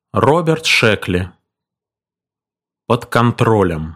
Роберт Шекли. Под контролем.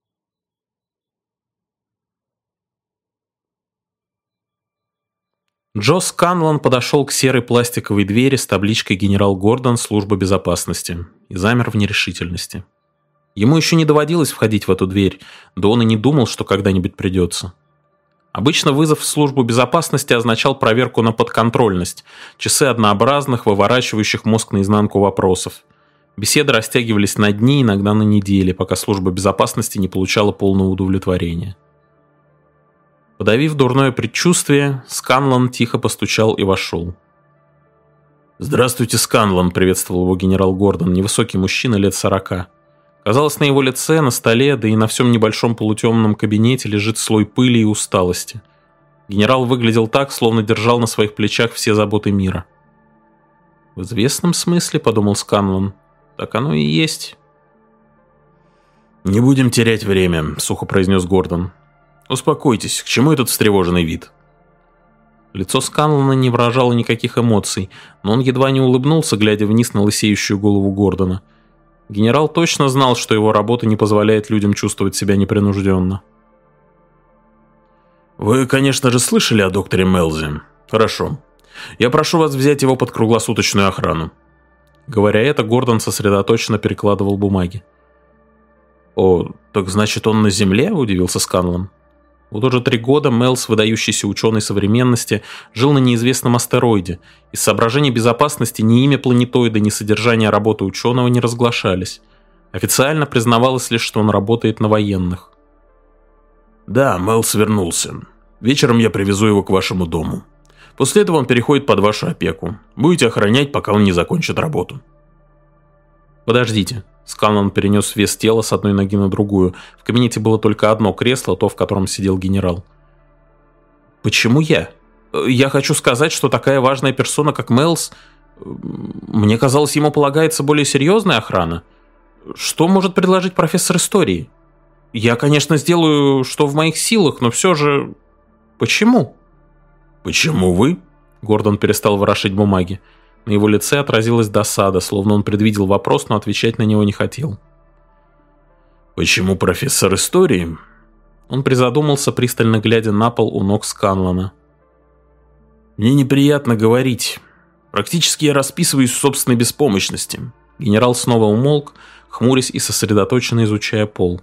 Джо Сканлан подошел к серой пластиковой двери с табличкой «Генерал Гордон, служба безопасности» и замер в нерешительности. Ему еще не доводилось входить в эту дверь, да он и не думал, что когда-нибудь придется. Обычно вызов в службу безопасности означал проверку на подконтрольность, часы однообразных, выворачивающих мозг наизнанку вопросов. Беседы растягивались на дни, иногда на недели, пока служба безопасности не получала полного удовлетворения. Подавив дурное предчувствие, Сканлан тихо постучал и вошел. «Здравствуйте, Сканлан», — приветствовал его генерал Гордон, невысокий мужчина лет 40. Казалось, на его лице, на столе, да и на всем небольшом полутемном кабинете лежит слой пыли и усталости. Генерал выглядел так, словно держал на своих плечах все заботы мира. «В известном смысле, — подумал Сканлан, — так оно и есть». «Не будем терять время», — сухо произнес Гордон. «Успокойтесь, к чему этот встревоженный вид?» Лицо Сканлана не выражало никаких эмоций, но он едва не улыбнулся, глядя вниз на лысеющую голову Гордона. Генерал точно знал, что его работа не позволяет людям чувствовать себя непринужденно. «Вы, конечно же, слышали о докторе Мелзе. Хорошо. Я прошу вас взять его под круглосуточную охрану». Говоря это, Гордон сосредоточенно перекладывал бумаги. «О, так значит, он на Земле?» – удивился Сканлан. Вот уже 3 года Мелз, выдающийся ученый современности, жил на неизвестном астероиде. Из соображений безопасности ни имя планетоида, ни содержание работы ученого не разглашались. Официально признавалось лишь, что он работает на военных. «Да, Мелз вернулся. Вечером я привезу его к вашему дому. После этого он переходит под вашу опеку. Будете охранять, пока он не закончит работу». «Подождите». Сканлан перенес вес тела с одной ноги на другую. В кабинете было только одно кресло, то, в котором сидел генерал. «Почему я? Я хочу сказать, что такая важная персона, как Мелз... Мне казалось, ему полагается более серьезная охрана. Что может предложить профессор истории? Я, конечно, сделаю, что в моих силах, но все же... Почему?» «Почему вы?» Гордон перестал ворошить бумаги. На его лице отразилась досада, словно он предвидел вопрос, но отвечать на него не хотел. «Почему профессор истории?» Он призадумался, пристально глядя на пол у ног Сканлана. «Мне неприятно говорить. Практически я расписываюсь в собственной беспомощности». Генерал снова умолк, хмурясь и сосредоточенно изучая пол.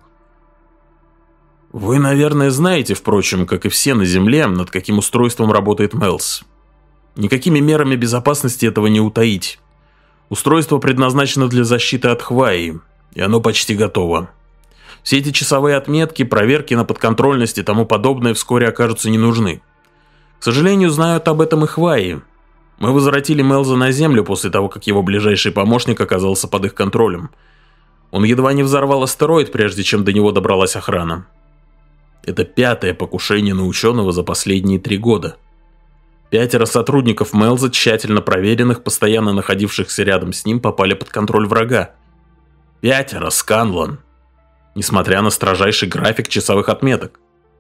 «Вы, наверное, знаете, впрочем, как и все на Земле, над каким устройством работает Мелз. Никакими мерами безопасности этого не утаить. Устройство предназначено для защиты от Хваи, и оно почти готово. Все эти часовые отметки, проверки на подконтрольность и тому подобное вскоре окажутся не нужны. К сожалению, знают об этом и Хваи. Мы возвратили Мелза на Землю после того, как его ближайший помощник оказался под их контролем. Он едва не взорвал астероид, прежде чем до него добралась охрана. Это 5-е покушение на ученого за последние 3 года. 5 сотрудников Мелза, тщательно проверенных, постоянно находившихся рядом с ним, попали под контроль врага. 5, Сканлан. Несмотря на строжайший график часовых отметок.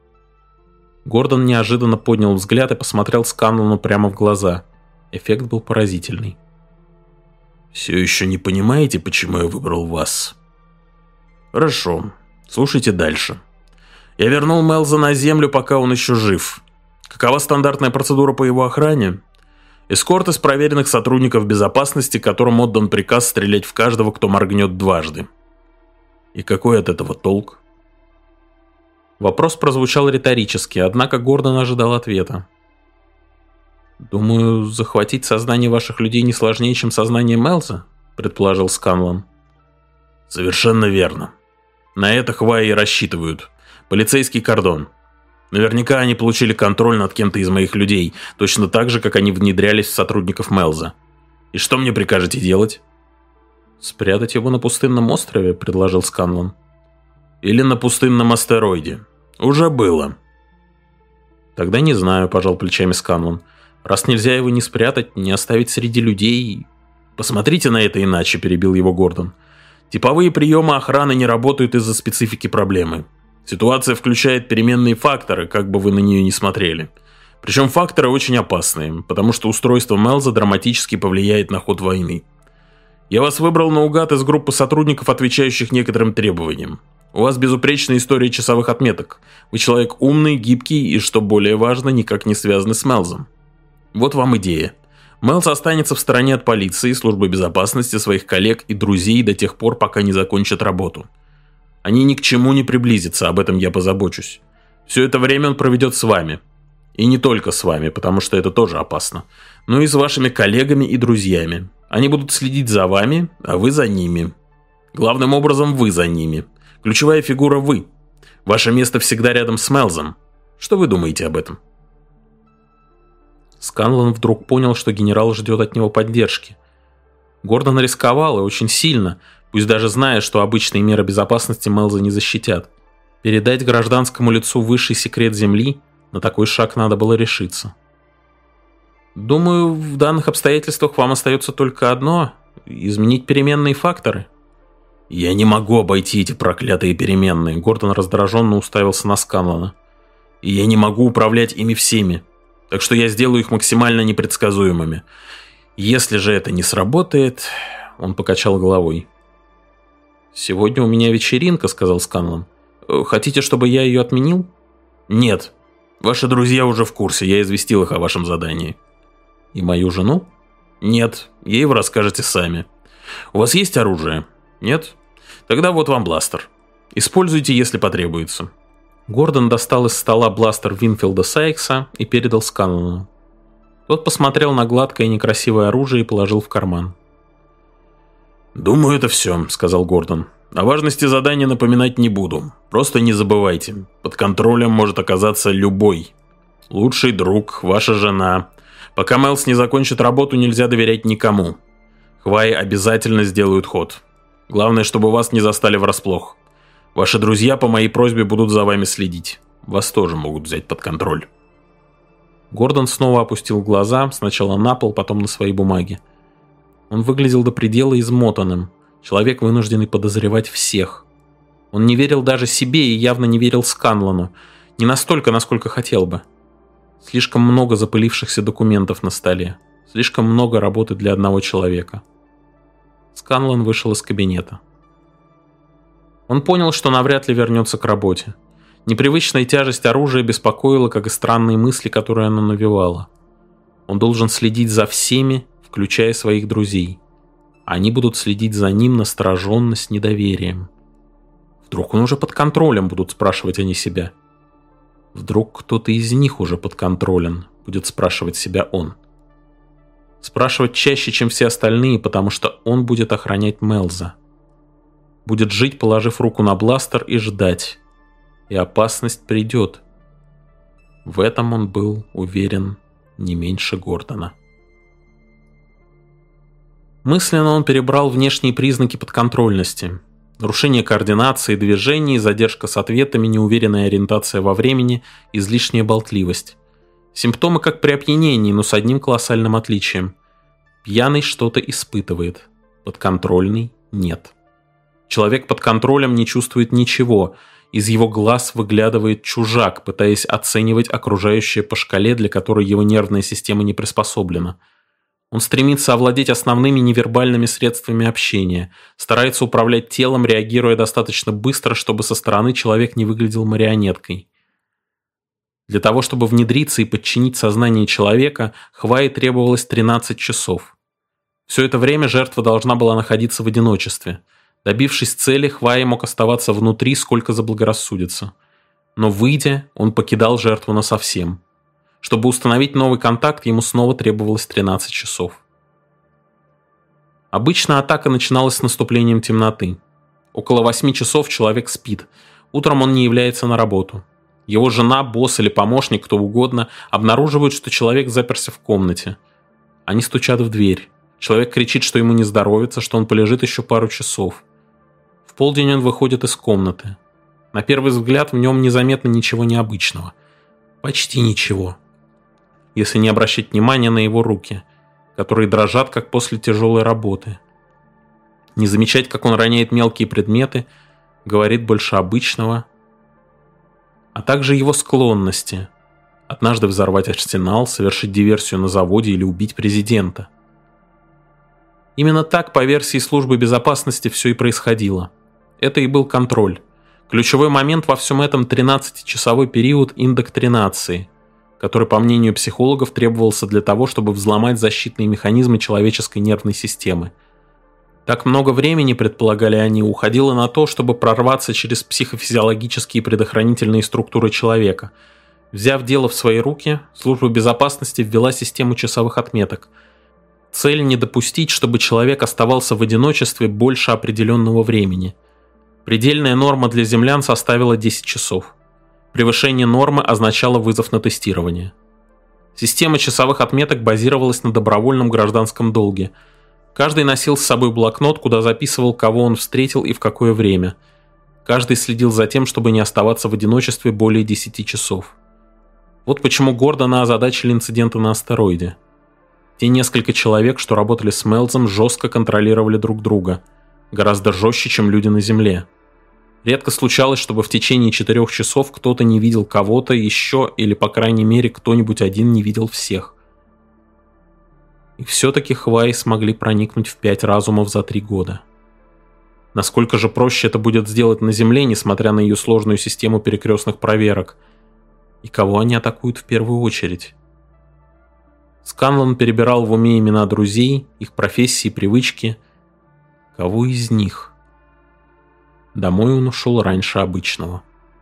Гордон неожиданно поднял взгляд и посмотрел Сканлану прямо в глаза. Эффект был поразительный. «Все еще не понимаете, почему я выбрал вас?» «Хорошо, слушайте дальше. Я вернул Мелза на Землю, пока он еще жив. Какова стандартная процедура по его охране? Эскорт из проверенных сотрудников безопасности, которым отдан приказ стрелять в каждого, кто моргнет дважды. И какой от этого толк?» Вопрос прозвучал риторически, однако Гордон ожидал ответа. «Думаю, захватить сознание ваших людей не сложнее, чем сознание Мелза», предположил Сканлан. «Совершенно верно. На это Хваи рассчитывают. Полицейский кордон. Наверняка они получили контроль над кем-то из моих людей, точно так же, как они внедрялись в сотрудников Мелза. И что мне прикажете делать?» «Спрятать его на пустынном острове», — предложил Сканлан. «Или на пустынном астероиде. Уже было». «Тогда не знаю», — пожал плечами Сканлан. «Раз нельзя его ни спрятать, ни оставить среди людей...» «Посмотрите на это иначе», — перебил его Гордон. «Типовые приемы охраны не работают из-за специфики проблемы. Ситуация включает переменные факторы, как бы вы на нее ни смотрели. Причем факторы очень опасные, потому что устройство Мелза драматически повлияет на ход войны. Я вас выбрал наугад из группы сотрудников, отвечающих некоторым требованиям. У вас безупречная история часовых отметок. Вы человек умный, гибкий и, что более важно, никак не связанный с Мелзом. Вот вам идея. Мелз останется в стороне от полиции, службы безопасности, своих коллег и друзей до тех пор, пока не закончат работу. Они ни к чему не приблизятся, об этом я позабочусь. Все это время он проведет с вами. И не только с вами, потому что это тоже опасно, но и с вашими коллегами и друзьями. Они будут следить за вами, а вы за ними. Главным образом, вы за ними. Ключевая фигура вы. Ваше место всегда рядом с Мелзом. Что вы думаете об этом? Сканлан вдруг понял, что генерал ждет от него поддержки. Гордон рисковал и очень сильно, пусть даже зная, что обычные меры безопасности Мелза не защитят. Передать гражданскому лицу высший секрет Земли, на такой шаг надо было решиться. Думаю, в данных обстоятельствах вам остается только одно – изменить переменные факторы. Я не могу обойти эти проклятые переменные. Гордон раздраженно уставился на Сканлана. И я не могу управлять ими всеми. Так что я сделаю их максимально непредсказуемыми. Если же это не сработает... Он покачал головой. «Сегодня у меня вечеринка», — сказал Сканлан. «Хотите, чтобы я ее отменил?» «Нет. Ваши друзья уже в курсе. Я известил их о вашем задании». «И мою жену?» «Нет. Ей вы расскажете сами. У вас есть оружие?» «Нет? Тогда вот вам бластер. Используйте, если потребуется». Гордон достал из стола бластер Винфилда Сайкса и передал Сканлану. Тот посмотрел на гладкое и некрасивое оружие и положил в карман. «Думаю, это все», — сказал Гордон. «О важности задания напоминать не буду. Просто не забывайте, под контролем может оказаться любой. Лучший друг, ваша жена. Пока Мелз не закончит работу, нельзя доверять никому. Хваи обязательно сделают ход. Главное, чтобы вас не застали врасплох. Ваши друзья по моей просьбе будут за вами следить. Вас тоже могут взять под контроль». Гордон снова опустил глаза, сначала на пол, потом на свои бумаги. Он выглядел до предела измотанным. Человек, вынужденный подозревать всех. Он не верил даже себе и явно не верил Сканлану. Не настолько, насколько хотел бы. Слишком много запылившихся документов на столе. Слишком много работы для одного человека. Сканлан вышел из кабинета. Он понял, что навряд ли вернется к работе. Непривычная тяжесть оружия беспокоила, как и странные мысли, которые оно навевало. Он должен следить за всеми, включая своих друзей. Они будут следить за ним настороженно, с недоверием. Вдруг он уже под контролем, будут спрашивать они себя. Вдруг кто-то из них уже подконтролен, будет спрашивать себя он. Спрашивать чаще, чем все остальные, потому что он будет охранять Мелза. Будет жить, положив руку на бластер, и ждать. И опасность придет. В этом он был уверен не меньше Гордона. Мысленно он перебрал внешние признаки подконтрольности. Нарушение координации, движений, задержка с ответами, неуверенная ориентация во времени, излишняя болтливость. Симптомы как при опьянении, но с одним колоссальным отличием. Пьяный что-то испытывает, подконтрольный – нет. Человек под контролем не чувствует ничего, из его глаз выглядывает чужак, пытаясь оценивать окружающее по шкале, для которой его нервная система не приспособлена. Он стремится овладеть основными невербальными средствами общения, старается управлять телом, реагируя достаточно быстро, чтобы со стороны человек не выглядел марионеткой. Для того, чтобы внедриться и подчинить сознание человека, Хваи требовалось 13 часов. Все это время жертва должна была находиться в одиночестве. Добившись цели, Хваи мог оставаться внутри, сколько заблагорассудится. Но выйдя, он покидал жертву насовсем. Чтобы установить новый контакт, ему снова требовалось 13 часов. Обычно атака начиналась с наступлением темноты. Около 8 часов человек спит. Утром он не является на работу. Его жена, босс или помощник, кто угодно, обнаруживают, что человек заперся в комнате. Они стучат в дверь. Человек кричит, что ему не здоровится, что он полежит еще пару часов. В полдень он выходит из комнаты. На первый взгляд в нем незаметно ничего необычного. Почти ничего. Если не обращать внимания на его руки, которые дрожат, как после тяжелой работы. Не замечать, как он роняет мелкие предметы, говорит больше обычного. А также его склонности. Однажды взорвать арсенал, совершить диверсию на заводе или убить президента. Именно так, по версии службы безопасности, все и происходило. Это и был контроль. Ключевой момент во всем этом 13-часовой период индоктринации, который, по мнению психологов, требовался для того, чтобы взломать защитные механизмы человеческой нервной системы. Так много времени, предполагали они, уходило на то, чтобы прорваться через психофизиологические предохранительные структуры человека. Взяв дело в свои руки, служба безопасности ввела систему часовых отметок. Цель не допустить, чтобы человек оставался в одиночестве больше определенного времени. Предельная норма для землян составила 10 часов. Превышение нормы означало вызов на тестирование. Система часовых отметок базировалась на добровольном гражданском долге. Каждый носил с собой блокнот, куда записывал, кого он встретил и в какое время. Каждый следил за тем, чтобы не оставаться в одиночестве более 10 часов. Вот почему Гордона озадачили инциденты на астероиде. Те несколько человек, что работали с Мелзом, жестко контролировали друг друга. Гораздо жестче, чем люди на Земле. Редко случалось, чтобы в течение 4 часов кто-то не видел кого-то еще, или, по крайней мере, кто-нибудь один не видел всех. И все-таки Хваи смогли проникнуть в 5 разумов за 3 года. Насколько же проще это будет сделать на Земле, несмотря на ее сложную систему перекрестных проверок? И кого они атакуют в первую очередь? Сканлан перебирал в уме имена друзей, их профессии и привычки. Кого из них? Домой он ушел раньше обычного.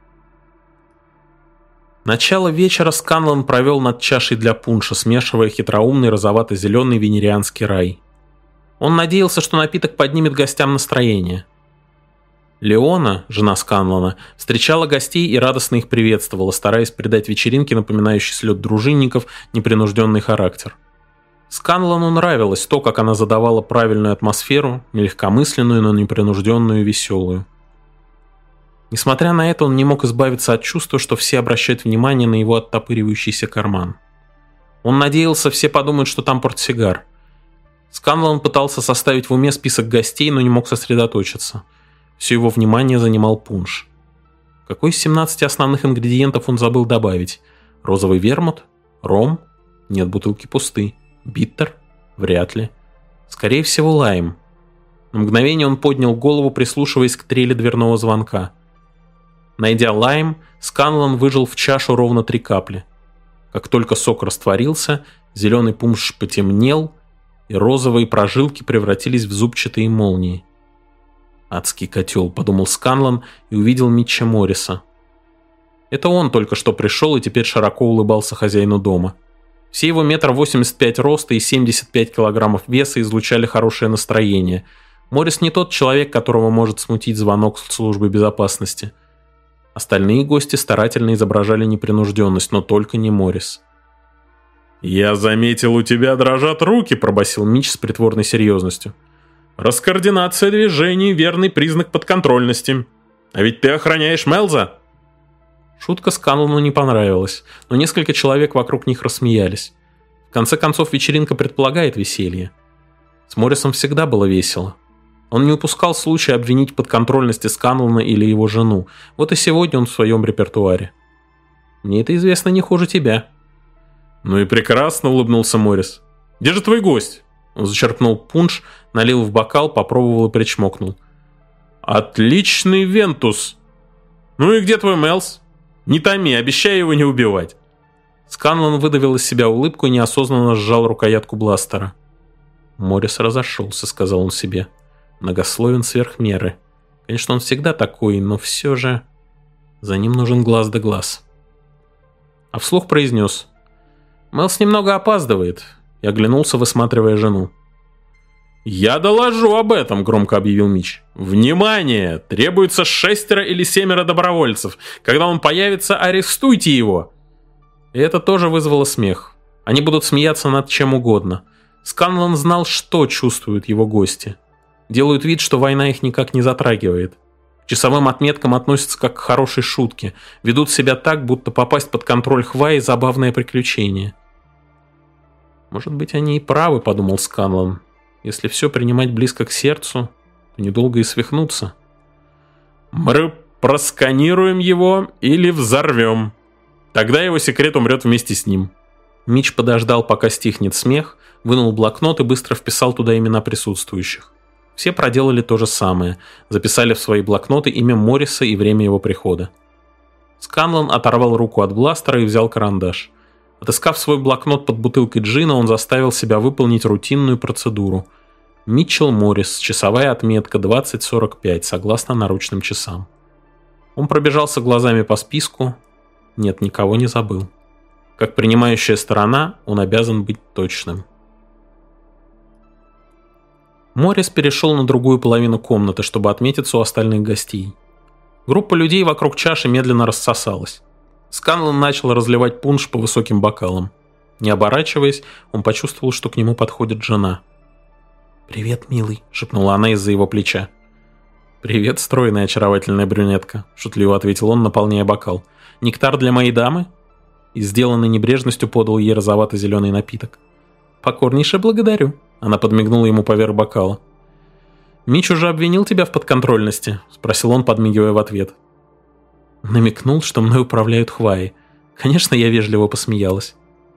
Начало вечера Сканлан провел над чашей для пунша, смешивая хитроумный розовато-зеленый венерианский рай. Он надеялся, что напиток поднимет гостям настроение. Леона, жена Сканлана, встречала гостей и радостно их приветствовала, стараясь придать вечеринке, напоминающей слет дружинников, непринужденный характер. Сканлану нравилось то, как она задавала правильную атмосферу, нелегкомысленную, но непринужденную и веселую. Несмотря на это, он не мог избавиться от чувства, что все обращают внимание на его оттопыривающийся карман. Он надеялся, все подумают, что там портсигар. Сканлан пытался составить в уме список гостей, но не мог сосредоточиться. Все его внимание занимал пунш. Какой из 17 основных ингредиентов он забыл добавить? Розовый вермут? Ром? Нет, бутылки пусты. Биттер? Вряд ли. Скорее всего, лайм. На мгновение он поднял голову, прислушиваясь к трели дверного звонка. Найдя лайм, Сканлан выжал в чашу ровно 3 капли. Как только сок растворился, зеленый пунш потемнел, и розовые прожилки превратились в зубчатые молнии. «Адский котел», — подумал Сканлан и увидел Митча Морриса. Это он только что пришел и теперь широко улыбался хозяину дома. Все его 1,85 м роста и 75 килограммов веса излучали хорошее настроение. Моррис не тот человек, которого может смутить звонок службы безопасности. Остальные гости старательно изображали непринужденность, но только не Моррис. «Я заметил, у тебя дрожат руки», — пробасил Митч с притворной серьезностью. «Раскоординация движений — верный признак подконтрольности. А ведь ты охраняешь Мелза». Шутка Сканлану не понравилась, но несколько человек вокруг них рассмеялись. В конце концов, вечеринка предполагает веселье. С Моррисом всегда было весело. Он не упускал случая обвинить в подконтрольности Сканлана или его жену. Вот и сегодня он в своем репертуаре. «Мне это известно не хуже тебя». «Ну и прекрасно», — улыбнулся Моррис. «Где же твой гость?» Он зачерпнул пунш, налил в бокал, попробовал и причмокнул. «Отличный Вентус! Ну и где твой Мелс? Не томи, обещай его не убивать». Сканлан выдавил из себя улыбку и неосознанно сжал рукоятку бластера. «Моррис разошелся», — сказал он себе. «Многословен сверх меры. Конечно, он всегда такой, но все же... За ним нужен глаз да глаз». А вслух произнес: «Мелс немного опаздывает», и оглянулся, высматривая жену. «Я доложу об этом», — громко объявил Митч. «Внимание! Требуется 6 или 7 добровольцев. Когда он появится, арестуйте его!» И это тоже вызвало смех. Они будут смеяться над чем угодно. Сканлан знал, что чувствуют его гости. Делают вид, что война их никак не затрагивает. К часовым отметкам относятся как к хорошей шутке. Ведут себя так, будто попасть под контроль Хваи — забавное приключение. «Может быть, они и правы», — подумал Сканлан. «Если все принимать близко к сердцу, то недолго и свихнуться». «Мы просканируем его или взорвем. Тогда его секрет умрет вместе с ним. Митч подождал, пока стихнет смех, вынул блокнот и быстро вписал туда имена присутствующих. Все проделали то же самое, записали в свои блокноты имя Морриса и время его прихода. Сканлан оторвал руку от бластера и взял карандаш. Отыскав свой блокнот под бутылкой джина, он заставил себя выполнить рутинную процедуру. Митчелл Моррис, часовая отметка 20:45, согласно наручным часам. Он пробежался глазами по списку. Нет, никого не забыл. Как принимающая сторона, он обязан быть точным. Моррис перешел на другую половину комнаты, чтобы отметиться у остальных гостей. Группа людей вокруг чаши медленно рассосалась. Сканлан начал разливать пунш по высоким бокалам. Не оборачиваясь, он почувствовал, что к нему подходит жена. «Привет, милый», — шепнула она из-за его плеча. «Привет, стройная очаровательная брюнетка», — шутливо ответил он, наполняя бокал. «Нектар для моей дамы?» И сделанной небрежностью подал ей розовато-зеленый напиток. «Покорнейше благодарю», — она подмигнула ему поверх бокала. «Митч уже обвинил тебя в подконтрольности?» — спросил он, подмигивая в ответ. Намекнул, что мной управляют хваи. Конечно, я вежливо посмеялась.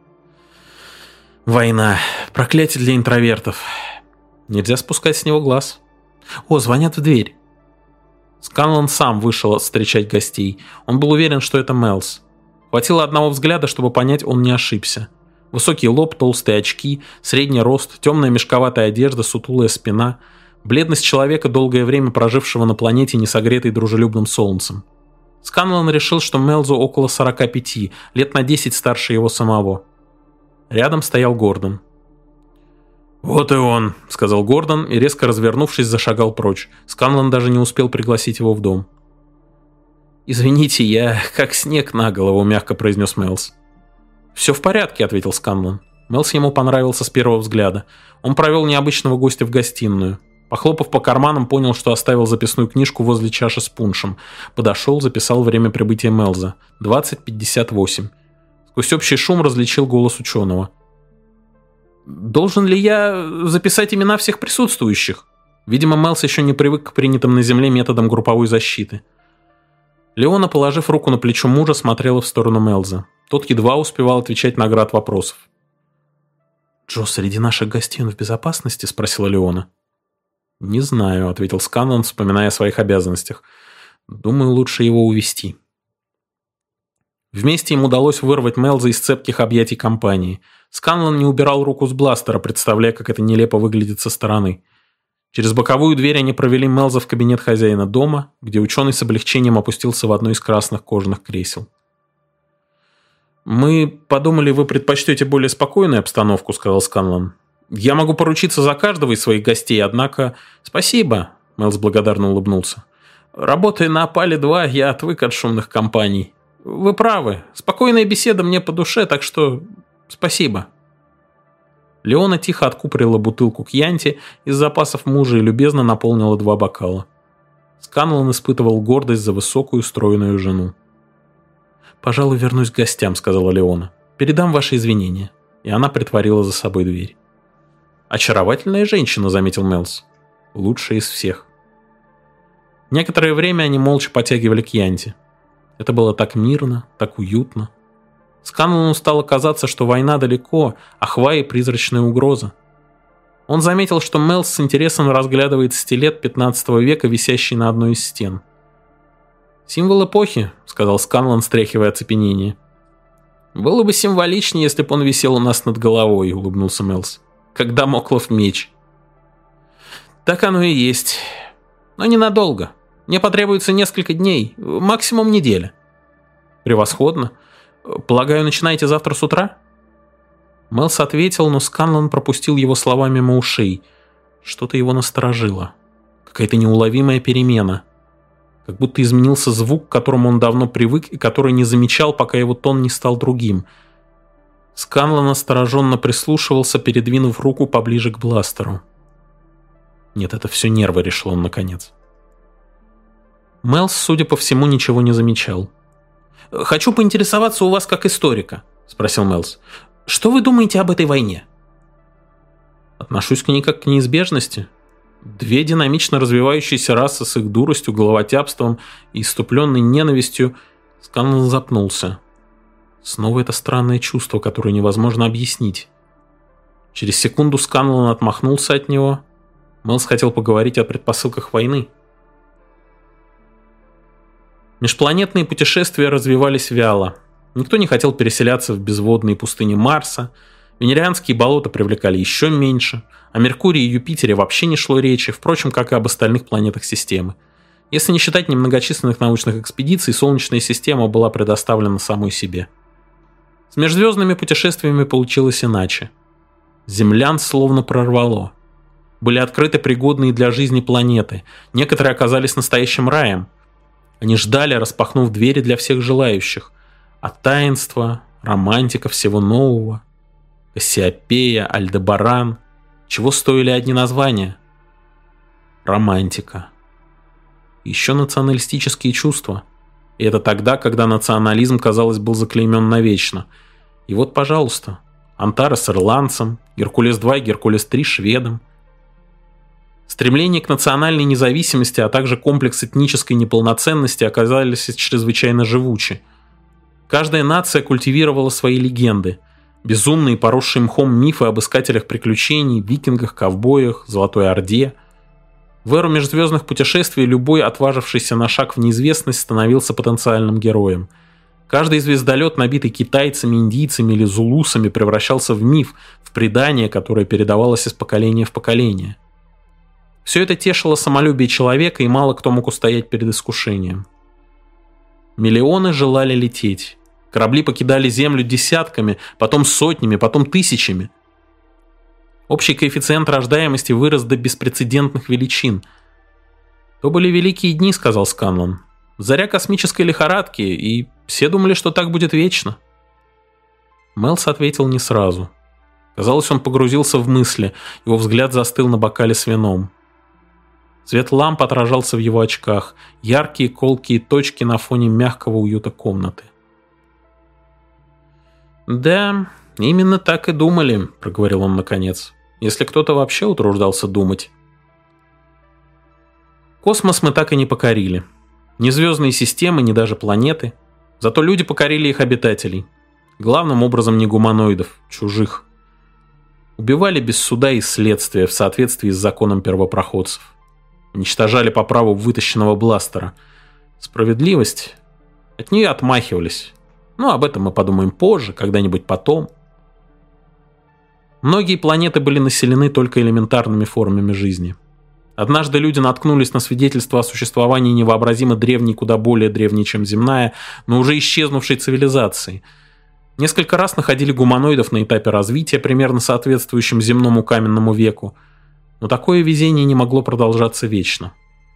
«Война. Проклятие для интровертов. Нельзя спускать с него глаз. О, звонят в дверь». Сканлан сам вышел встречать гостей. Он был уверен, что это Мэлс. Хватило одного взгляда, чтобы понять, он не ошибся. Высокий лоб, толстые очки, средний рост, темная мешковатая одежда, сутулая спина. Бледность человека, долгое время прожившего на планете, не согретой дружелюбным солнцем. Сканлан решил, что Мэлзу около 45, лет на 10 старше его самого. Рядом стоял Гордон. «Вот и он», — сказал Гордон и, резко развернувшись, зашагал прочь. Сканлан даже не успел пригласить его в дом. «Извините, я как снег на голову», — мягко произнес Мэлс. «Все в порядке», — ответил Сканлан. Мэлс ему понравился с первого взгляда. Он провел необычного гостя в гостиную. Похлопав по карманам, понял, что оставил записную книжку возле чаши с пуншем. Подошел, записал время прибытия Мэлза. 20:58. Сквозь общий шум различил голос ученого. «Должен ли я записать имена всех присутствующих?» Видимо, Мэлс еще не привык к принятым на Земле методам групповой защиты. Леона, положив руку на плечо мужа, смотрела в сторону Мэлза. Тот едва успевал отвечать на град вопросов. «Джо, среди наших гостей он в безопасности?» – спросила Леона. «Не знаю», – ответил Сканлан, вспоминая о своих обязанностях. «Думаю, лучше его увести». Вместе им удалось вырвать Мэлза из цепких объятий компании. Сканлан не убирал руку с бластера, представляя, как это нелепо выглядит со стороны. Через боковую дверь они провели Мэлза в кабинет хозяина дома, где ученый с облегчением опустился в одно из красных кожаных кресел. «Мы подумали, вы предпочтете более спокойную обстановку», — сказал Сканлан. «Я могу поручиться за каждого из своих гостей, однако...» «Спасибо», — Мэлс благодарно улыбнулся. «Работая на Апале-2, я отвык от шумных компаний. Вы правы, спокойная беседа мне по душе, так что спасибо». Леона тихо откупорила бутылку кьянти из запасов мужа и любезно наполнила 2 бокала. Сканлан испытывал гордость за высокую стройную жену. «Пожалуй, вернусь к гостям», — сказала Леона. «Передам ваши извинения». И она притворила за собой дверь. «Очаровательная женщина», — заметил Мэлс. «Лучшая из всех». Некоторое время они молча потягивали кьянти. Это было так мирно, так уютно. Сканлану стало казаться, что война далеко, а хваи — призрачная угроза. Он заметил, что Мэлс с интересом разглядывает стилет 15 века, висящий на одной из стен. «Символ эпохи», — сказал Сканлан, стряхивая оцепенение. «Было бы символичнее, если бы он висел у нас над головой», — улыбнулся Мэлс. «Как дамоклов меч». «Так оно и есть. Но ненадолго. Мне потребуется несколько дней, максимум неделя». «Превосходно. Полагаю, начинаете завтра с утра?» Мэлс ответил, но Сканлан пропустил его слова мимо ушей. Что-то его насторожило. Какая-то неуловимая перемена. Как будто изменился звук, к которому он давно привык и который не замечал, пока его тон не стал другим. Сканлан настороженно прислушивался, передвинув руку поближе к бластеру. «Нет, это все нервы», — решил он наконец. Мэлс, судя по всему, ничего не замечал. «Хочу поинтересоваться у вас как историка», — спросил Мэлс. «Что вы думаете об этой войне?» «Отношусь к ней как к неизбежности. 2 динамично развивающиеся расы с их дуростью, головотяпством и иступленной ненавистью». Сканлан запнулся. Снова это странное чувство, которое невозможно объяснить. Через секунду Сканлан отмахнулся от него. Мэлс хотел поговорить о предпосылках войны. Межпланетные путешествия развивались вяло. Никто не хотел переселяться в безводные пустыни Марса, венерианские болота привлекали еще меньше, о Меркурии и Юпитере вообще не шло речи, впрочем, как и об остальных планетах системы. Если не считать немногочисленных научных экспедиций, Солнечная система была предоставлена самой себе. С межзвездными путешествиями получилось иначе. Землян словно прорвало. Были открыты пригодные для жизни планеты, некоторые оказались настоящим раем. Они ждали, распахнув двери для всех желающих. От таинства, романтика всего нового. Кассиопея, Альдебаран. Чего стоили одни названия? Романтика. Еще националистические чувства. И это тогда, когда национализм, казалось, был заклеймен навечно. И вот, пожалуйста, Антарес ирландцам, Геркулес-2 и Геркулес-3 шведам. Стремление к национальной независимости, а также комплекс этнической неполноценности оказались чрезвычайно живучи. Каждая нация культивировала свои легенды. Безумные, поросшие мхом мифы об искателях приключений, викингах, ковбоях, Золотой Орде. В эру межзвездных путешествий любой, отважившийся на шаг в неизвестность, становился потенциальным героем. Каждый звездолет, набитый китайцами, индийцами или зулусами, превращался в миф, в предание, которое передавалось из поколения в поколение. Все это тешило самолюбие человека, и мало кто мог устоять перед искушением. Миллионы желали лететь. Корабли покидали Землю десятками, потом сотнями, потом тысячами. Общий коэффициент рождаемости вырос до беспрецедентных величин. «То были великие дни», — сказал Сканлан. «Заря космической лихорадки, и все думали, что так будет вечно». Мэлс ответил не сразу. Казалось, он погрузился в мысли, его взгляд застыл на бокале с вином. Свет ламп отражался в его очках, яркие колкие точки на фоне мягкого уюта комнаты. «Да, именно так и думали», — проговорил он наконец. «Если кто-то вообще утруждался думать». Космос мы так и не покорили. Ни звездные системы, ни даже планеты. Зато люди покорили их обитателей. Главным образом не гуманоидов, чужих. Убивали без суда и следствия в соответствии с законом первопроходцев. Уничтожали по праву вытащенного бластера. Справедливость? От нее отмахивались. Но об этом мы подумаем позже, когда-нибудь потом. Многие планеты были населены только элементарными формами жизни. Однажды люди наткнулись на свидетельство о существовании невообразимо древней, куда более древней, чем земная, но уже исчезнувшей цивилизации. Несколько раз находили гуманоидов на этапе развития, примерно соответствующем земному каменному веку. Но такое везение не могло продолжаться вечно.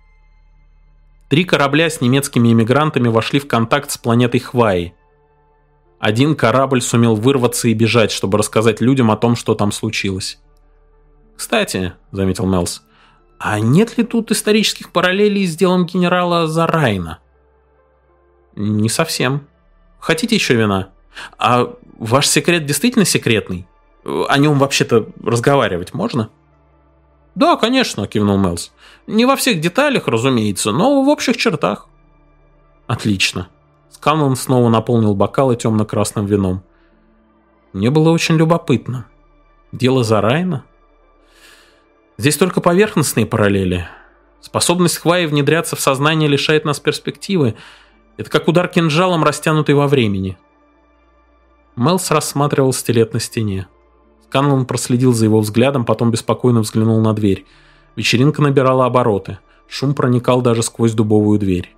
3 корабля с немецкими эмигрантами вошли в контакт с планетой Хваи. Один корабль сумел вырваться и бежать, чтобы рассказать людям о том, что там случилось. «Кстати», — заметил Мэлс, — «а нет ли тут исторических параллелей с делом генерала Зарайна?» «Не совсем. Хотите еще вина? А ваш секрет действительно секретный? О нем вообще-то разговаривать можно?» «Да, конечно», — кивнул Мэлс. «Не во всех деталях, разумеется, но в общих чертах». «Отлично». Сканлан снова наполнил бокалы темно-красным вином. Мне было очень любопытно. Дело Зарайна? Здесь только поверхностные параллели. Способность Хваи внедряться в сознание лишает нас перспективы. Это как удар кинжалом, растянутый во времени. Мэлс рассматривал стилет на стене. Сканлан проследил за его взглядом, потом беспокойно взглянул на дверь. Вечеринка набирала обороты. Шум проникал даже сквозь дубовую дверь.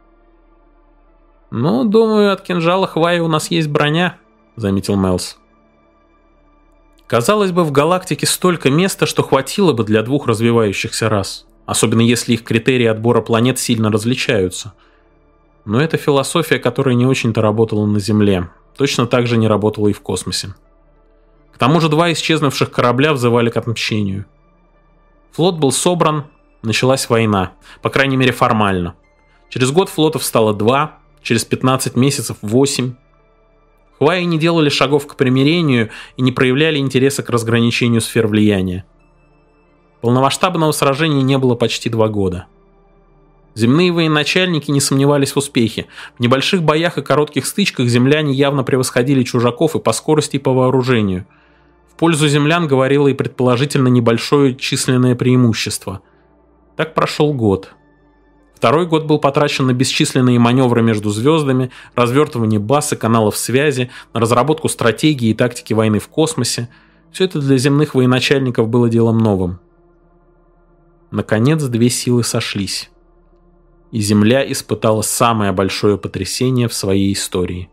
«Ну, думаю, от кинжала Хваи у нас есть броня», — заметил Мэлс. Казалось бы, в галактике столько места, что хватило бы для 2 развивающихся рас, особенно если их критерии отбора планет сильно различаются. Но это философия, которая не очень-то работала на Земле, точно так же не работала и в космосе. К тому же 2 исчезнувших корабля взывали к отмщению. Флот был собран, началась война, по крайней мере формально. Через год флотов стало 2, через 15 месяцев 8. Хваи не делали шагов к примирению и не проявляли интереса к разграничению сфер влияния. Полномасштабного сражения не было почти 2 года. Земные военачальники не сомневались в успехе. В небольших боях и коротких стычках земляне явно превосходили чужаков и по скорости, и по вооружению. В пользу землян говорило и предположительно небольшое численное преимущество. Так прошел год. Второй год был потрачен на бесчисленные маневры между звездами, развертывание баз и каналов связи, на разработку стратегии и тактики войны в космосе. Все это для земных военачальников было делом новым. Наконец, две силы сошлись. И Земля испытала самое большое потрясение в своей истории.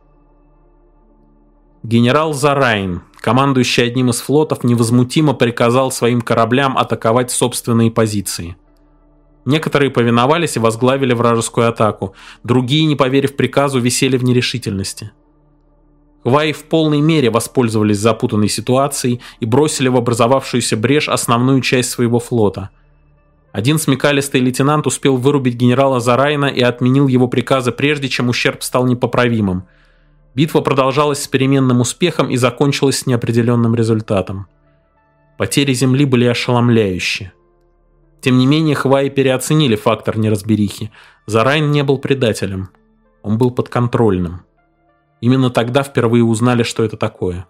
Генерал Зарайн, командующий одним из флотов, невозмутимо приказал своим кораблям атаковать собственные позиции. Некоторые повиновались и возглавили вражескую атаку, другие, не поверив приказу, висели в нерешительности. Хваи в полной мере воспользовались запутанной ситуацией и бросили в образовавшуюся брешь основную часть своего флота. Один смекалистый лейтенант успел вырубить генерала Зарайна и отменил его приказы, прежде чем ущерб стал непоправимым. Битва продолжалась с переменным успехом и закончилась с неопределенным результатом. Потери Земли были ошеломляющие. Тем не менее, Хваи переоценили фактор неразберихи. Зарайн не был предателем. Он был подконтрольным. Именно тогда впервые узнали, что это такое.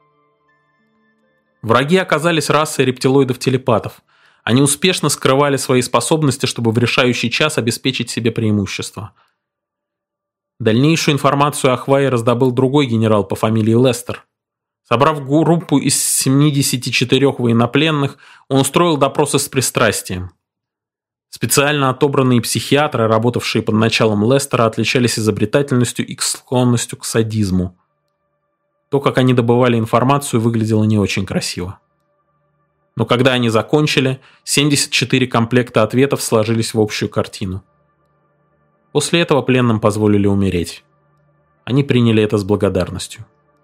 Враги оказались расой рептилоидов-телепатов. Они успешно скрывали свои способности, чтобы в решающий час обеспечить себе преимущество. Дальнейшую информацию о Хвае раздобыл другой генерал по фамилии Лестер. Собрав группу из 74 военнопленных, он устроил допросы с пристрастием. Специально отобранные психиатры, работавшие под началом Лестера, отличались изобретательностью и склонностью к садизму. То, как они добывали информацию, выглядело не очень красиво. Но когда они закончили, 74 комплекта ответов сложились в общую картину. После этого пленным позволили умереть. Они приняли это с благодарностью.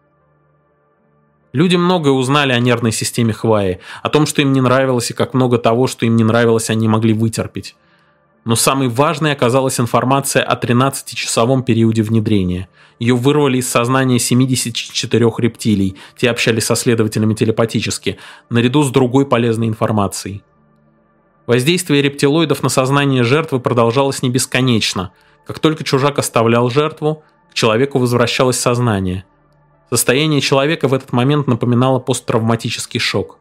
Люди многое узнали о нервной системе Хваи, о том, что им не нравилось, и как много того, что им не нравилось, они могли вытерпеть. Но самой важной оказалась информация о 13-часовом периоде внедрения. Ее вырвали из сознания 74 рептилий, те общались со следователями телепатически, наряду с другой полезной информацией. Воздействие рептилоидов на сознание жертвы продолжалось не бесконечно. Как только чужак оставлял жертву, к человеку возвращалось сознание. Состояние человека в этот момент напоминало посттравматический шок.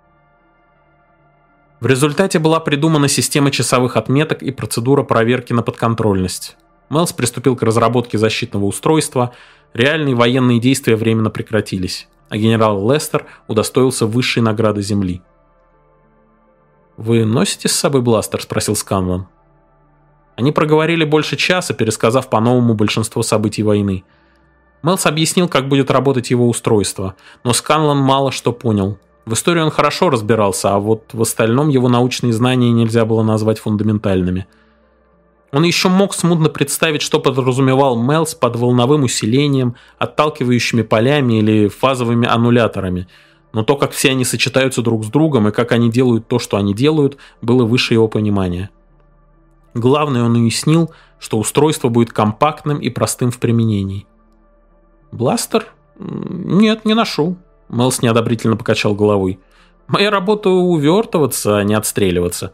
В результате была придумана система часовых отметок и процедура проверки на подконтрольность. Мэлс приступил к разработке защитного устройства, реальные военные действия временно прекратились, а генерал Лестер удостоился высшей награды Земли. «Вы носите с собой бластер?» – спросил Сканлан. Они проговорили больше часа, пересказав по-новому большинство событий войны. Мэлс объяснил, как будет работать его устройство, но Сканлан мало что понял. В истории он хорошо разбирался, а вот в остальном его научные знания нельзя было назвать фундаментальными. Он еще мог смутно представить, что подразумевал Мэлс под волновым усилением, отталкивающими полями или фазовыми аннуляторами, но то, как все они сочетаются друг с другом и как они делают то, что они делают, было выше его понимания. Главное, он уяснил, что устройство будет компактным и простым в применении. «Бластер? Нет, не ношу». Мэлс неодобрительно покачал головой. «Моя работа увертываться, а не отстреливаться».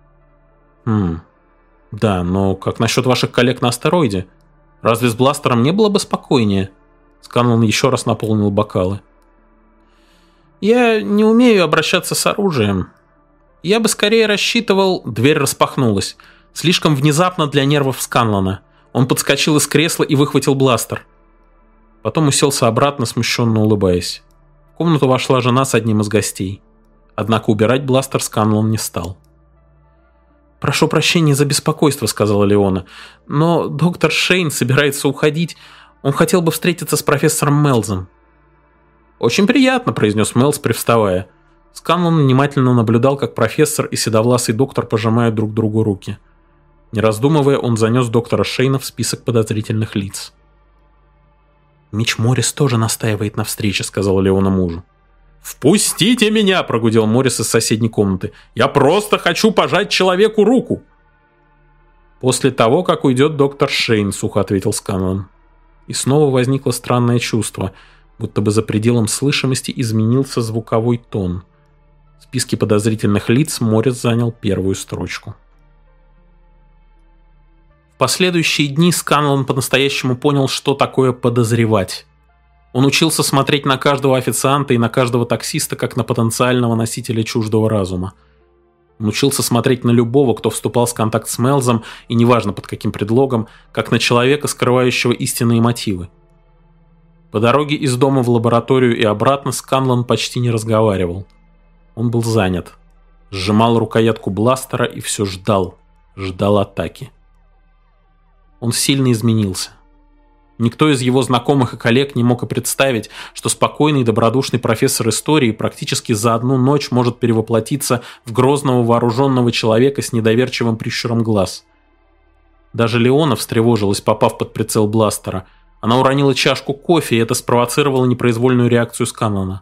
Да, но как насчет ваших коллег на астероиде? Разве с бластером не было бы спокойнее?» Сканлан еще раз наполнил бокалы. «Я не умею обращаться с оружием. Я бы скорее рассчитывал...» Дверь распахнулась. Слишком внезапно для нервов Сканлана. Он подскочил из кресла и выхватил бластер. Потом уселся обратно, смущенно улыбаясь. В комнату вошла жена с одним из гостей. Однако убирать бластер Сканлан не стал. «Прошу прощения за беспокойство», — сказала Леона. «Но доктор Шейн собирается уходить. Он хотел бы встретиться с профессором Мэлзом». «Очень приятно», — произнес Мэлз, привставая. Сканлан внимательно наблюдал, как профессор и седовласый доктор пожимают друг другу руки. Не раздумывая, он занес доктора Шейна в список подозрительных лиц. «Митч Моррис тоже настаивает на встрече», — сказала Леона мужу. «Впустите меня!» — прогудел Моррис из соседней комнаты. «Я просто хочу пожать человеку руку!» «После того, как уйдет доктор Шейн», — сухо ответил Сканлан. И снова возникло странное чувство, будто бы за пределом слышимости изменился звуковой тон. В списке подозрительных лиц Моррис занял первую строчку. последующие дни Сканлан по-настоящему понял, что такое подозревать. Он учился смотреть на каждого официанта и на каждого таксиста, как на потенциального носителя чуждого разума. Он учился смотреть на любого, кто вступал в контакт с Мэлзом, и неважно под каким предлогом, как на человека, скрывающего истинные мотивы. По дороге из дома в лабораторию и обратно Сканлан почти не разговаривал. Он был занят. Сжимал рукоятку бластера и все ждал атаки. Он сильно изменился. Никто из его знакомых и коллег не мог и представить, что спокойный и добродушный профессор истории практически за одну ночь может перевоплотиться в грозного вооруженного человека с недоверчивым прищуром глаз. Даже Леона встревожилась, попав под прицел бластера. Она уронила чашку кофе, и это спровоцировало непроизвольную реакцию Сканлана.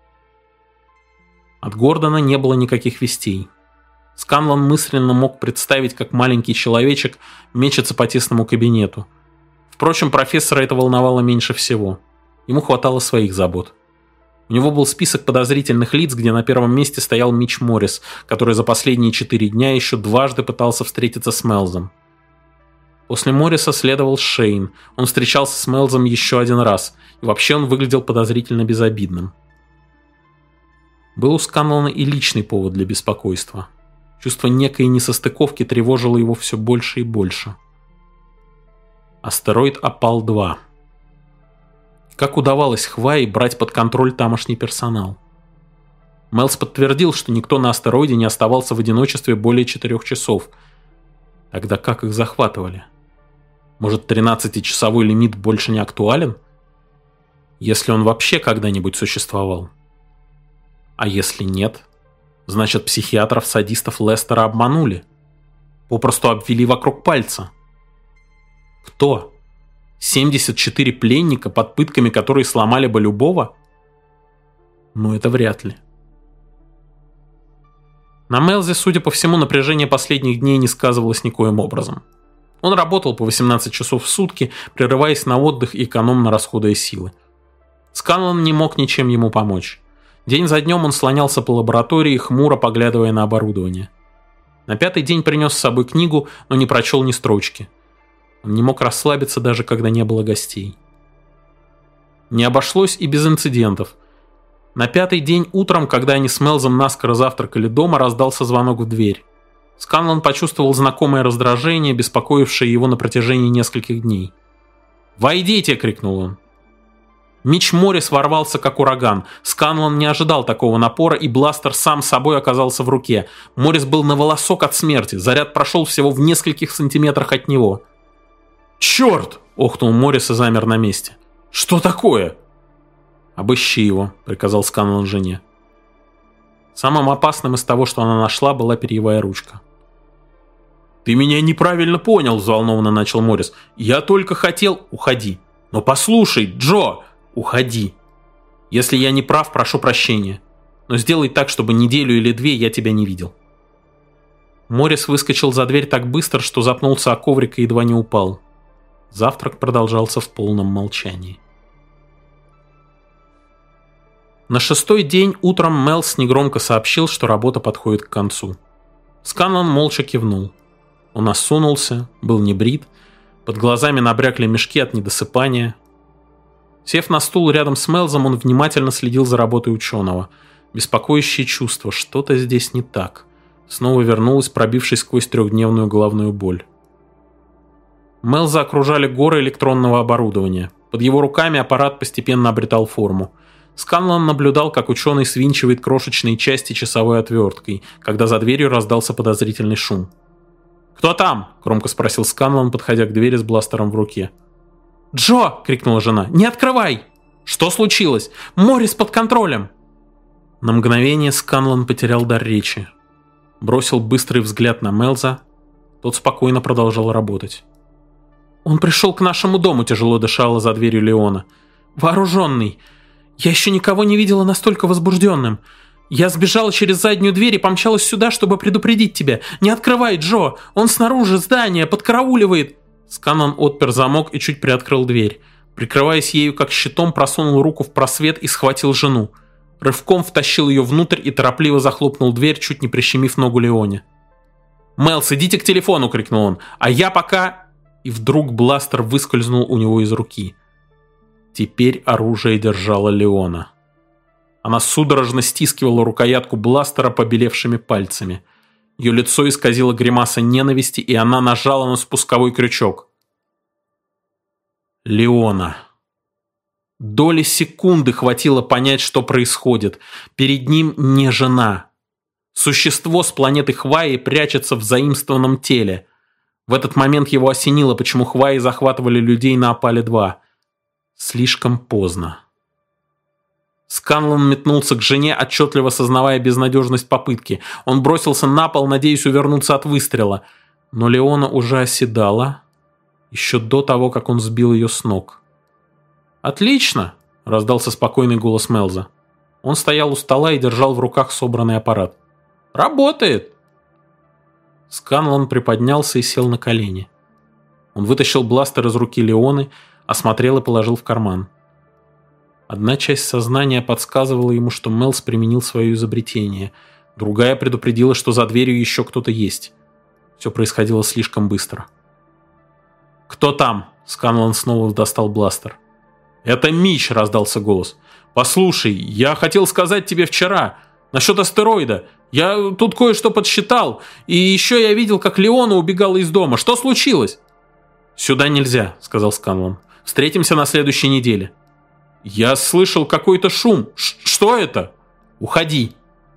От Гордона не было никаких вестей. Сканлан мысленно мог представить, как маленький человечек мечется по тесному кабинету. Впрочем, профессора это волновало меньше всего. Ему хватало своих забот. У него был список подозрительных лиц, где на первом месте стоял Митч Моррис, который за последние 4 дня еще дважды пытался встретиться с Мэлзом. После Морриса следовал Шейн. Он встречался с Мэлзом еще один раз, и вообще он выглядел подозрительно безобидным. Был у Сканлана и личный повод для беспокойства. Чувство некой несостыковки тревожило его все больше и больше. Астероид Апал-2. Как удавалось Хваи брать под контроль тамошний персонал? Мэлз подтвердил, что никто на астероиде не оставался в одиночестве более 4 часов. Тогда как их захватывали? Может, 13-часовой лимит больше не актуален? Если он вообще когда-нибудь существовал? А если нет, значит психиатров-садистов Лестера обманули. Попросту обвели вокруг пальца. Кто? 74 пленника, под пытками которые сломали бы любого? Ну, это вряд ли. На Мэлзе, судя по всему, напряжение последних дней не сказывалось никоим образом. Он работал по 18 часов в сутки, прерываясь на отдых и экономно расходуя силы. Сканлан не мог ничем ему помочь. День за днем он слонялся по лаборатории, хмуро поглядывая на оборудование. На 5-й день принес с собой книгу, но не прочел ни строчки. Он не мог расслабиться, даже когда не было гостей. Не обошлось и без инцидентов. На 5-й день утром, когда они с Мэлзом наскоро завтракали дома, раздался звонок в дверь. Сканлан почувствовал знакомое раздражение, беспокоившее его на протяжении нескольких дней. «Войдите!» — крикнул он. Митч Моррис ворвался как ураган. Сканлан не ожидал такого напора, и бластер сам собой оказался в руке. Моррис был на волосок от смерти, заряд прошел всего в нескольких сантиметрах от него. «Черт!» — охнул Моррис и замер на месте. «Что такое?» «Обыщи его», — приказал Сканлан жене. Самым опасным из того, что она нашла, была перьевая ручка. «Ты меня неправильно понял», — взволнованно начал Моррис. «Я только хотел...» «Уходи». «Но послушай, Джо...» «Уходи. Если я не прав, прошу прощения. Но сделай так, чтобы неделю или 2 я тебя не видел». Моррис выскочил за дверь так быстро, что запнулся о коврик и едва не упал. Завтрак продолжался в полном молчании. На 6-й день утром Мэлз негромко сообщил, что работа подходит к концу. Сканлан молча кивнул. Он осунулся, был небрит, под глазами набрякли мешки от недосыпания. Сев на стул рядом с Мэлзом, он внимательно следил за работой ученого. Беспокоящее чувство, что-то здесь не так, снова вернулось, пробившись сквозь 3-дневную головную боль. Мэлза окружали горы электронного оборудования. Под его руками аппарат постепенно обретал форму. Сканлан наблюдал, как ученый свинчивает крошечные части часовой отверткой, когда за дверью раздался подозрительный шум. «Кто там?» – громко спросил Сканлан, подходя к двери с бластером в руке. «Джо!» – крикнула жена. «Не открывай!» «Что случилось? Моррис под контролем!» На мгновение Сканлан потерял дар речи. Бросил быстрый взгляд на Мэлза. Тот спокойно продолжал работать. «Он пришел к нашему дому», – тяжело дышала за дверью Леона. «Вооруженный. Я еще никого не видела настолько возбужденным. Я сбежала через заднюю дверь и помчалась сюда, чтобы предупредить тебя. Не открывай, Джо! Он снаружи здания, подкарауливает!» Сканлан отпер замок и чуть приоткрыл дверь. Прикрываясь ею как щитом, просунул руку в просвет и схватил жену. Рывком втащил ее внутрь и торопливо захлопнул дверь, чуть не прищемив ногу Леоне. «Мэлс, идите к телефону!» — крикнул он. «А я пока...» И вдруг бластер выскользнул у него из руки. Теперь оружие держала Леона. Она судорожно стискивала рукоятку бластера побелевшими пальцами. Ее лицо исказило гримаса ненависти, и она нажала на спусковой крючок. Леона. Доли секунды хватило понять, что происходит. Перед ним не жена. Существо с планеты Хваи прячется в заимствованном теле. В этот момент его осенило, почему Хваи захватывали людей на Апале-2. Слишком поздно. Сканлан метнулся к жене, отчетливо сознавая безнадежность попытки. Он бросился на пол, надеясь увернуться от выстрела. Но Леона уже оседала, еще до того, как он сбил ее с ног. «Отлично!» – раздался спокойный голос Мелза. Он стоял у стола и держал в руках собранный аппарат. «Работает!» Сканлан приподнялся и сел на колени. Он вытащил бластер из руки Леоны, осмотрел и положил в карман. Одна часть сознания подсказывала ему, что Мелз применил свое изобретение. Другая предупредила, что за дверью еще кто-то есть. Все происходило слишком быстро. «Кто там?» – Сканлан снова достал бластер. «Это Мич!» – раздался голос. «Послушай, я хотел сказать тебе вчера насчет астероида. Я тут кое-что подсчитал, и еще я видел, как Леона убегала из дома. Что случилось?» «Сюда нельзя», – сказал Сканлан. «Встретимся на следующей неделе». «Я слышал какой-то шум. Что это?» «Уходи».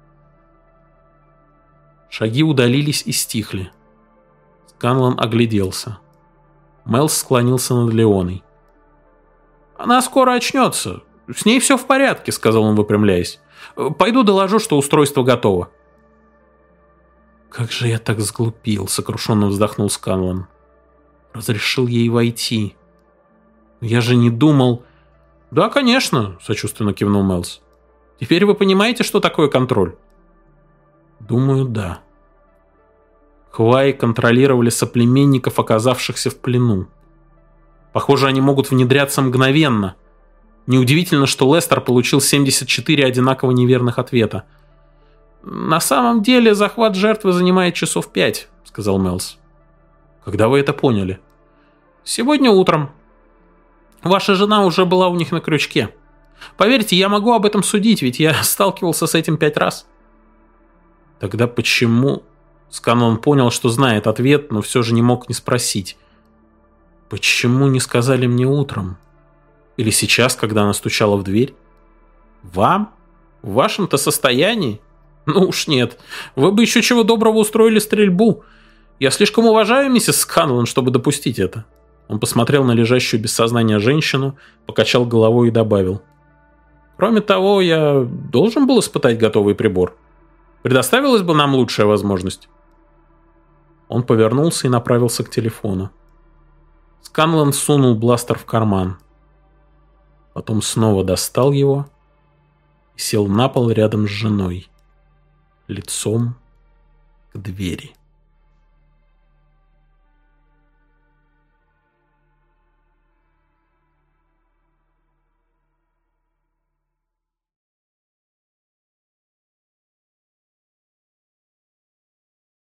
Шаги удалились и стихли. Сканлан огляделся. Мелз склонился над Леоной. «Она скоро очнется. С ней все в порядке», — сказал он, выпрямляясь. «Пойду доложу, что устройство готово». «Как же я так сглупил», — сокрушенно вздохнул Сканлан. «Разрешил ей войти. Я же не думал...» «Да, конечно», — сочувственно кивнул Мелз. «Теперь вы понимаете, что такое контроль?» «Думаю, да». Хваи контролировали соплеменников, оказавшихся в плену. Похоже, они могут внедряться мгновенно. Неудивительно, что Лестер получил 74 одинаково неверных ответа. «На самом деле захват жертвы занимает часов 5», — сказал Мелз. «Когда вы это поняли?» «Сегодня утром. Ваша жена уже была у них на крючке. Поверьте, я могу об этом судить, ведь я сталкивался с этим 5 раз». «Тогда почему...» Сканлан понял, что знает ответ, но все же не мог не спросить. «Почему не сказали мне утром? Или сейчас, когда она стучала в дверь?» «Вам? В вашем-то состоянии? Ну уж нет. Вы бы еще чего доброго устроили стрельбу. Я слишком уважаю миссис Сканлан, чтобы допустить это». Он посмотрел на лежащую без сознания женщину, покачал головой и добавил. «Кроме того, я должен был испытать готовый прибор. Предоставилась бы нам лучшая возможность». Он повернулся и направился к телефону. Сканлан сунул бластер в карман. Потом снова достал его и сел на пол рядом с женой, лицом к двери.